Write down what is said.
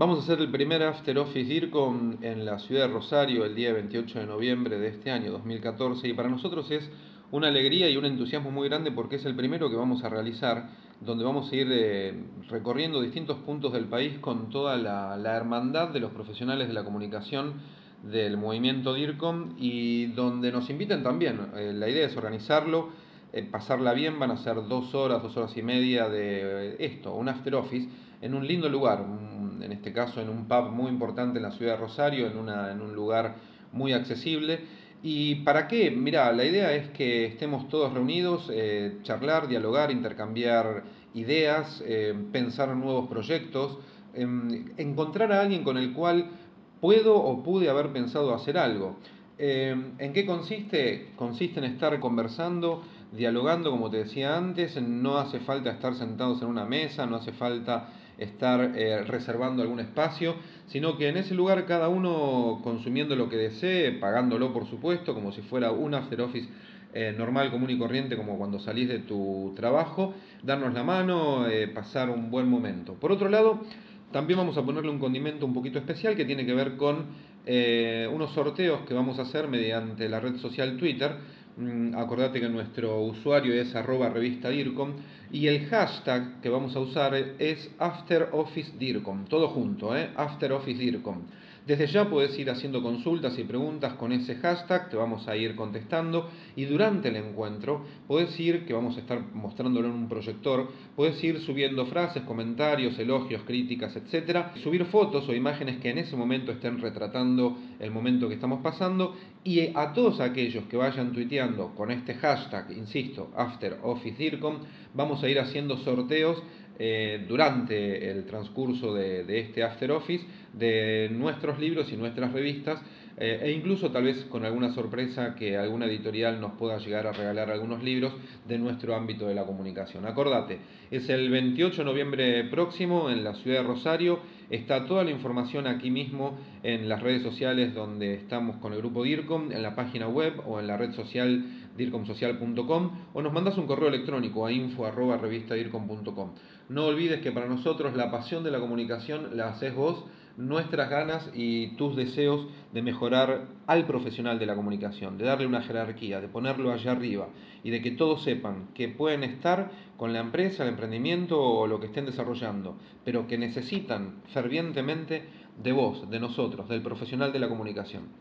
Vamos a hacer el primer After Office DIRCOM en la ciudad de Rosario el día 28 de noviembre de este año 2014 y para nosotros es una alegría y un entusiasmo muy grande porque es el primero que vamos a realizar, donde vamos a ir recorriendo distintos puntos del país con toda la hermandad de los profesionales de la comunicación del movimiento DIRCOM y donde nos inviten también. La idea es organizarlo, pasarla bien. Van a ser 2 horas, 2 horas y media de esto, un After Office en un lindo lugar, en este caso en un pub muy importante en la ciudad de Rosario, en un lugar muy accesible. ¿Y para qué? Mirá, la idea es que estemos todos reunidos, charlar, dialogar, intercambiar ideas, pensar nuevos proyectos, encontrar a alguien con el cual puedo o pude haber pensado hacer algo. ¿En qué consiste? Consiste en estar conversando, dialogando, como te decía antes. No hace falta estar sentados en una mesa, no hace falta estar reservando algún espacio, sino que en ese lugar cada uno consumiendo lo que desee, pagándolo por supuesto, como si fuera un after office normal, común y corriente, como cuando salís de tu trabajo, darnos la mano, pasar un buen momento. Por otro lado, también vamos a ponerle un condimento un poquito especial que tiene que ver con unos sorteos que vamos a hacer mediante la red social Twitter. Acordate que nuestro usuario es @revistadircom y el hashtag que vamos a usar es AfterOfficeDIRCOM, todo junto, AfterOfficeDIRCOM. Desde ya puedes ir haciendo consultas y preguntas con ese hashtag, te vamos a ir contestando y durante el encuentro puedes ir, que vamos a estar mostrándolo en un proyector, puedes ir subiendo frases, comentarios, elogios, críticas, etcétera, subir fotos o imágenes que en ese momento estén retratando el momento que estamos pasando y a todos aquellos que vayan tuiteando con este hashtag, insisto, AfterOfficeDIRCOM, vamos a ir haciendo sorteos durante el transcurso de este After Office de nuestros libros y nuestras revistas e incluso tal vez con alguna sorpresa que alguna editorial nos pueda llegar a regalar algunos libros de nuestro ámbito de la comunicación. Acordate, es el 28 de noviembre próximo en la ciudad de Rosario. Está toda la información aquí mismo en las redes sociales donde estamos con el grupo DIRCOM, en la página web o en la red social dircomsocial.com o nos mandas un correo electrónico a info@revistadircom.com. No olvides que para nosotros la pasión de la comunicación la haces vos, nuestras ganas y tus deseos de mejorar al profesional de la comunicación, de darle una jerarquía, de ponerlo allá arriba y de que todos sepan que pueden estar con la empresa, el emprendimiento o lo que estén desarrollando, pero que necesitan fervientemente de vos, de nosotros, del profesional de la comunicación.